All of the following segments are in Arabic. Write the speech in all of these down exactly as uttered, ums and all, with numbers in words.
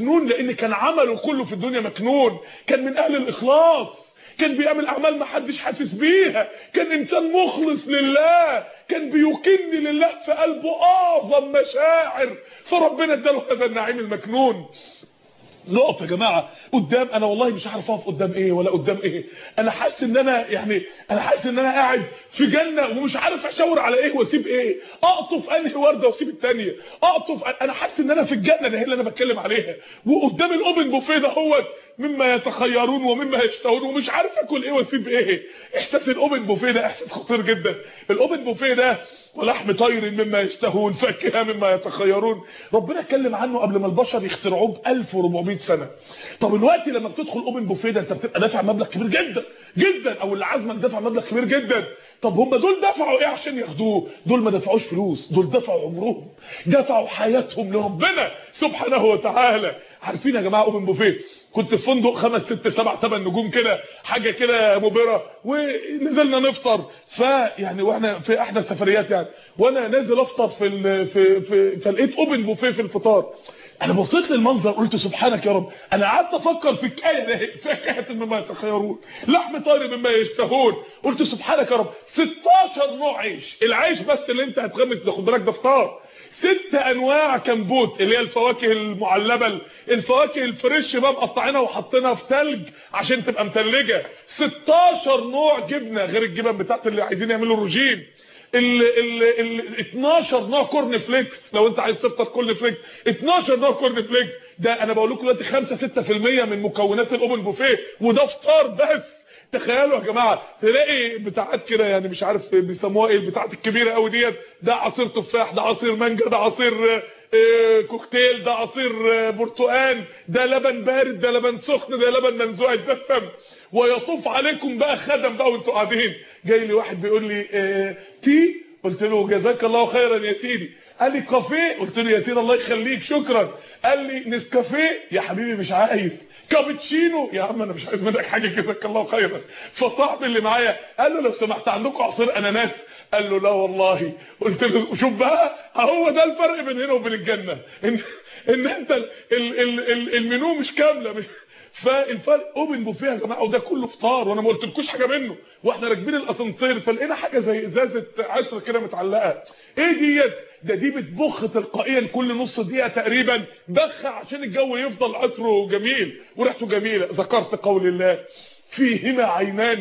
مكنون لان كان عمله كله في الدنيا مكنون، كان من اهل الاخلاص، كان بيعمل اعمال ما حدش حاسس بيها، كان انسان مخلص لله، كان بيكن لله في قلبه اعظم مشاعر، فربنا اداله هذا النعيم المكنون. نقف يا جماعه قدام، انا والله مش عارف اقف قدام ايه ولا قدام ايه، انا حاسس ان انا يعني انا حاسس ان انا قاعد في جنه ومش عارف اشاور على ايه واسيب ايه، اقطف انهي ورده واسيب الثانيه، اقطف، انا حاسس ان انا في الجنه ده اللي انا بتكلم عليها، وقدام الاوبن بوفيه ده هو مما يتخيرون ومما يشتهون، ومش عارف اكل ايه واسيب ايه. احساس الاوبن بوفيه ده احساس خطير جدا. الاوبن بوفيه ده ولحم طير مما يشتهون، فاكهه مما يتخيرون، ربنا اتكلم عنه قبل ما البشر يخترعوه ب ألف وأربعمية سنه. طب دلوقتي لما بتدخل اوبن بوفيه ده انت بتبقى دافع مبلغ كبير جدا جدا، او اللي عازمك دافع مبلغ كبير جدا. طب هم دول دفعوا ايه عشان ياخدوه؟ دول ما دفعوش فلوس، دول دفعوا عمرهم، دفعوا حياتهم لربنا سبحانه وتعالى. عارفين يا جماعه اوبن بوفيه، كنت في فندق خمس ست سبع ثمان نجوم كده، حاجه كده مبهره، ونزلنا نفطر، فيعني واحنا في احدى السفريات يعني، وانا نازل افطر في ال في في فلقيت اوبن بوفيه في الفطار. انا بصيت للمنظر قلت سبحانك يا رب، انا قعدت افكر في الكايه ده، فاكهه مما يتخيرون، لحم طير مما يشتهون، قلت سبحانك يا رب، ستاشر نوع عيش، العيش بس اللي انت هتغمس ده خد بالك ده فطار، ست انواع كمبوت اللي هي الفواكه المعلبه، الفواكه الفريش بقى مقطعينها وحاطينها في ثلج عشان تبقى متلجه، ستاشر نوع جبنه غير الجبن بتاعت اللي عايزين يعملوا رجيم، ال ال ال اتناشر نوع كورن فليكس لو انت عايز تفطر كورن فليكس، اتناشر نوع كورن فليكس، ده انا بقول لكم دلوقتي خمسة ستة في المية من مكونات الاوبن بوفيه، وده فطار بس. تخيلوا يا جماعه تلاقي بتاعات كده يعني مش عارف بيسموها ايه البتاعات الكبيره قوي ديت، ده عصير تفاح، ده عصير مانجا، ده عصير آه كوكتيل، ده عصير آه برتقال، ده لبن بارد، ده لبن سخن، ده لبن منزوع الدسم، ويطوف عليكم بقى خدم بقى وانتوا قاعدين. جاي لي واحد بيقول لي آه تي، قلت له جزاك الله خيرا يا سيدي. قال لي كافيه، قلت له يا سيدي الله يخليك شكرا. قال لي نسكافيه، يا حبيبي مش عايز. كابتشينو، يا عم انا مش عايز منك حاجه جزاك الله خيرا. فصاحبي اللي معايا قال له لو سمحت عندكم عصير اناناس؟ قال له لا والله. قلت له شوف بقى هو ده الفرق بين هنا وبين الجنه، ان ان انت ال ال ال المنيو مش كامله، مش فالفرق اوبن بوفيه يا جماعه، وده كله فطار وانا ما قلتلكوش حاجه منه، واحنا راكبين الاسانسير فلقينا حاجه زي ازازه عصر كده متعلقه، ايه ديت؟ ده دي بتبخ تلقائيا كل نص دقيقه تقريبا، بخ عشان الجو يفضل عطره جميل وريحته جميله. ذكرت قول الله فيهما عينان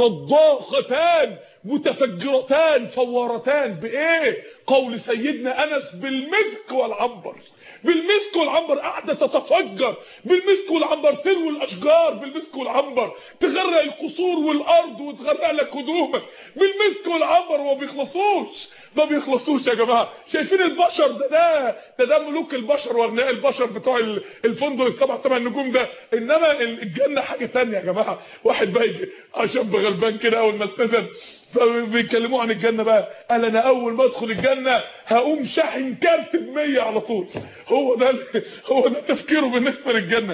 نضاختان متفجرتان فورتان، بايه؟ قول سيدنا انس بالمسك والعنبر، بالمسك والعنبر قاعده تتفجر، بالمسك والعنبر تروي الاشجار، بالمسك والعنبر تغرق القصور والارض وتغرق لك هدومك، بالمسك والعنبر وما بيخلصوش ما بيخلصوش يا جماعه. شايفين البشر ده ده ده, ده ملوك البشر واغنياء البشر بتوع الفندق السبع ثمان نجوم ده، انما الجنه حاجه ثانيه يا جماعه. واحد بقى شاب غلبان كده اول ما التزم فبيكلموه عن الجنه بقى، قال انا اول ما ادخل الجنه هقوم شاحن كارت ب مية على طول. هو ده هو ده تفكيره بالنسبه للجنه،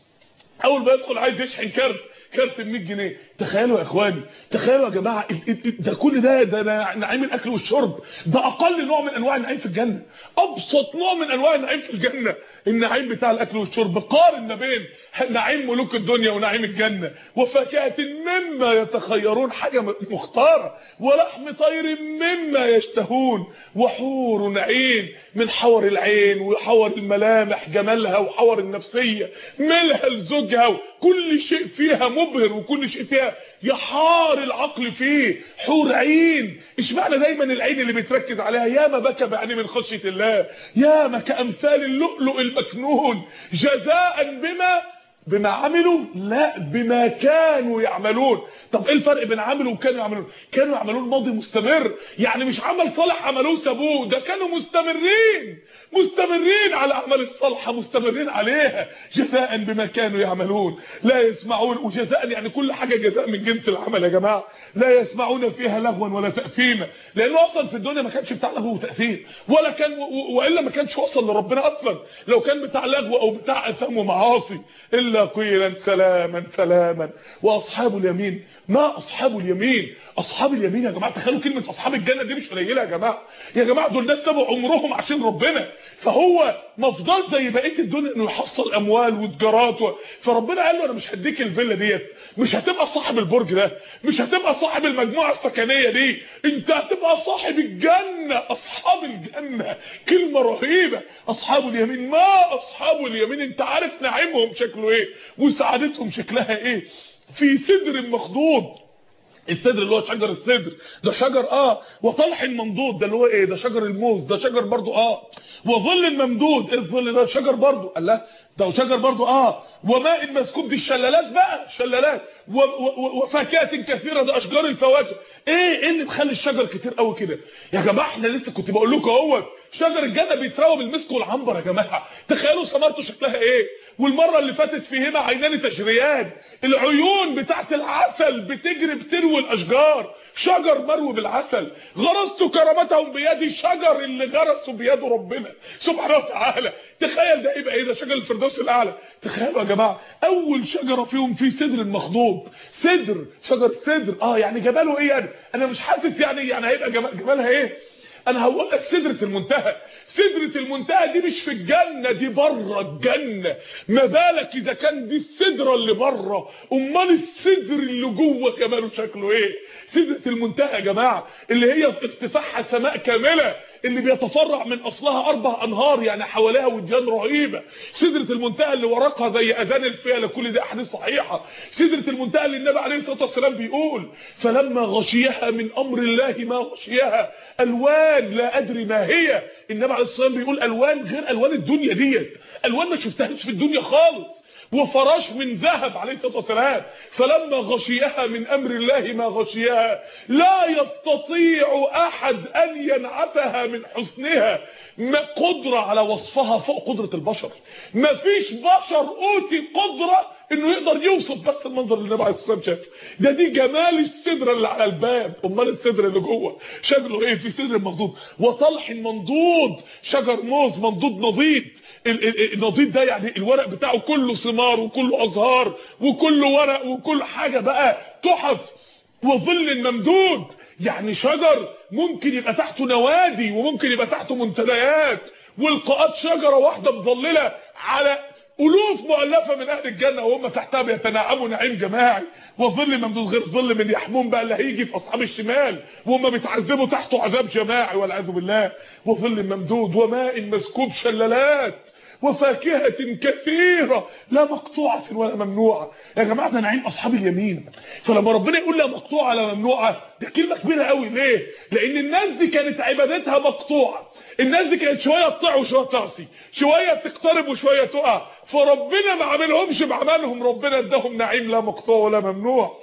اول ما يدخل عايز يشحن كارت كارت ب مية جنيه. تخيلوا يا اخواني، تخيلوا يا جماعه ده كل ده ده نعيم الاكل والشرب، ده اقل نوع من انواع النعيم في الجنه، ابسط نوع من انواع النعيم في الجنه النعيم بتاع الاكل والشرب. قارن ما بين نعيم ملوك الدنيا ونعيم الجنه. وفاكهه مما يتخيرون، حاجه مختاره، ولحم طير مما يشتهون، وحور عين من حور العين وحور الملامح جمالها وحور النفسيه ملها لزوجها، كل شيء فيها مبهر وكل شيء فيها يحار العقل فيه. حور عين، اشمعنى دايما العين اللي بيتركز عليها؟ ياما بكى بعينيه من خشيه الله، ياما كامثال اللؤلؤ المكنون، جزاء بما بما عملوا، لا بما كانوا يعملون. طب ايه الفرق بين عملوا وكانوا يعملون؟ كانوا يعملون ماضي مستمر، يعني مش عمل صالح عملوه سابوه، ده كانوا مستمرين مستمرين على الاعمال الصالحه، مستمرين عليها. جزاء بما كانوا يعملون لا يسمعون، وجزاء يعني كل حاجه جزاء من جنس العمل يا جماعه. لا يسمعون فيها لغوا ولا تاثيما، لانه اصلا في الدنيا ما كانش بتاع لغو وتاثيم، ولا كان والا ما كانش وصل لربنا اصلا. لو كان بتاع لغو او بتاع اثام ومعاصي الا قيلا سلاما سلاما. واصحاب اليمين، ما اصحاب اليمين؟ اصحاب اليمين يا جماعه تخيلوا كلمه اصحاب الجنه دي مش قليله يا جماعه. يا جماعه دول ناس سابوا عمرهم عشان ربنا، فهو ما فضلش زي بقيه الدنيا انه يحصل اموال وتجارات و... فربنا قال له انا مش هديك الفيلا ديت، مش هتبقى صاحب البرج ده، مش هتبقى صاحب المجموعه السكنيه دي، انت هتبقى صاحب الجنه. اصحاب الجنه كلمه رهيبه. اصحاب اليمين، ما اصحاب اليمين؟ انت عارف نعيمهم شكله ايه وسعادتهم شكلها ايه؟ في سدر مخضود. السدر اللي هو شجر السدر ده شجر اه وطلح ممدود ده اللي هو ايه؟ ده شجر الموز ده شجر برضو اه وظل ممدود. ايه الظل ده؟ شجر برضو. قال لا ده شجر برضو اه وماء مسكوب دي الشلالات بقى شلالات وفاكهه كثيره ده اشجار الفواكه. ايه ايه اللي مخلي الشجر كتير قوي كده يا جماعه؟ احنا لسه كنت بقول لكم اهوت شجر الجنه بيتراوى بالمسك والعنبر يا جماعه. تخيلوا ثمرته شكلها ايه. والمره اللي فاتت فيهما عينان تجريان، العيون بتاعت العسل بتجري بتروي الاشجار. شجر مروي بالعسل. غرست كرامتهم بيدي، شجر اللي غرسوا بيده ربنا سبحانه وتعالى. تخيل ده يبقى ايه؟ ده شجر الفردوس الاعلى. تخيلوا يا جماعه اول شجره فيهم في سدر مخضود. سدر، شجر السدر اه يعني جماله ايه يعني؟ انا مش حاسس يعني يعني هيبقى جمالها ايه. انا هقول لك سدرة المنتهى. سدرة المنتهى دي مش في الجنة، دي بره الجنة. ما بالك اذا كان دي السدرة اللي بره، امال السدر اللي جوه كماله شكله ايه؟ سدرة المنتهى يا جماعة اللي هي ارتفاعها سماء كاملة، اللي بيتفرع من اصلها اربع انهار يعني حواليها وديان رهيبة. سدرة المنتهى اللي ورقها زي اذان الفيلة، كل دي احاديث صحيحة. سدرة المنتهى اللي النبي عليه الصلاة والسلام بيقول فلما غشيها من امر الله ما غشيها الوان لا ادري ما هي. النبي عليه الصلاه والسلام بيقول الوان غير الوان الدنيا ديت، الوان ما شفتهاش في الدنيا خالص. وفراش من ذهب عليه الصلاه والسلام. فلما غشيها من امر الله ما غشيها لا يستطيع احد ان ينعتها من حسنها. ما قدره على وصفها فوق قدره البشر. ما فيش بشر اوتي قدره انه يقدر يوصف بس المنظر اللي النبي عليه الصلاه والسلام شافه ده. دي جمال السدره اللي على الباب. امال السدره اللي جوه شكله ايه؟ في سدر مخضود وطلح منضود، شجر موز منضود نضيد. النضيد ده يعني الورق بتاعه كله ثمار وكله ازهار وكله ورق وكل حاجه بقى تحف. وظل ممدود يعني شجر ممكن يبقى تحته نوادي وممكن يبقى تحته منتديات ولقاءات. شجره واحده مظلله على الوف مؤلفه من اهل الجنه وهم تحتها بيتنعموا نعيم جماعي. وظل ممدود غير ظل من يحموم بقى اللي هيجي في اصحاب الشمال وهم بيتعذبوا تحته عذاب جماعي والعياذ بالله. وظل ممدود وماء مسكوب شلالات وفاكهه كثيره لا مقطوعه ولا ممنوعه. يا جماعه ده نعيم اصحاب اليمين. فلما ربنا يقول لا مقطوعه ولا ممنوعه دي كلمه كبيره قوي. ليه؟ لان الناس دي كانت عبادتها مقطوعه. الناس دي كانت شويه تطيع وشويه تعصي، شويه تقترب وشويه تقع. فربنا ما عملهمش بعملهم، ربنا اداهم نعيم لا مقطوع ولا ممنوع.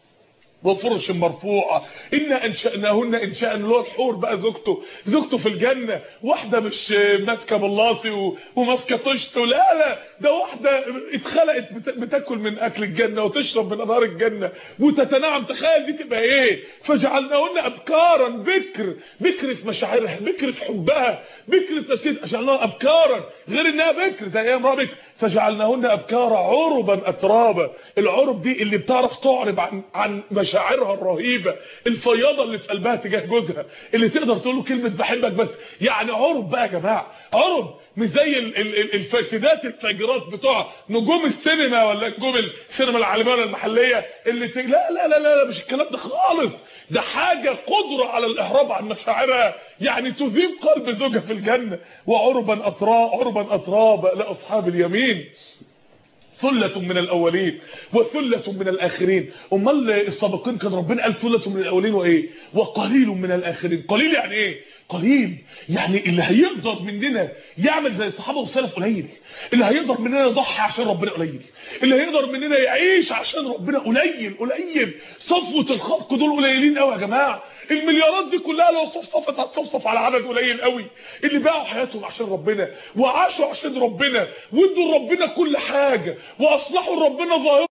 وفرش مرفوعه. ان انشاناهن انشاء اللي هو الحور بقى زوجته زوجته في الجنه. واحده مش ماسكه بلاصي وماسكه طشت، لا لا ده واحده اتخلقت بتاكل من اكل الجنه وتشرب من انهار الجنه وتتنعم. تخيل دي تبقى ايه؟ فجعلناهن ابكارا. بكر بكر في مشاعرها، بكر في حبها، بكر في نسيت. جعلناها ابكارا غير انها بكر زي ايام رابك. فجعلناهن ابكارا عربا اترابا. العرب دي اللي بتعرف تعرب عن عن مشاعرها الرهيبه، الفياضه اللي في قلبها تجاه جوزها، اللي تقدر تقول له كلمه بحبك بس. يعني عرب بقى يا جماعه، عرب مش زي الفاسدات الفاجرات بتوع نجوم السينما ولا نجوم السينما العالميه ولا المحليه اللي ت... لا, لا لا لا مش الكلام ده خالص. ده حاجه قدره على الاحراب عن مشاعرها، يعني تذيب قلب زوجها في الجنه. وعربا اتراب عربا اترابا لاصحاب اليمين. ثلة من الاولين وثلة من الاخرين. امال السابقين كان ربنا قال ثلة من الاولين وايه؟ وقليل من الاخرين. قليل يعني ايه؟ قليل يعني اللي هيقدر مننا يعمل زي الصحابه والسلف قليل، اللي هيقدر مننا يضحي عشان ربنا قليل، اللي هيقدر مننا يعيش عشان ربنا قليل قليل. صفوه الخلق دول قليلين قوي يا جماعه. المليارات دي كلها لو صفصفت هتصفصف على عدد قليل قوي اللي باعوا حياتهم عشان ربنا وعاشوا عشان ربنا وادوا لربنا كل حاجه واصلحوا لربنا ظاهرهم.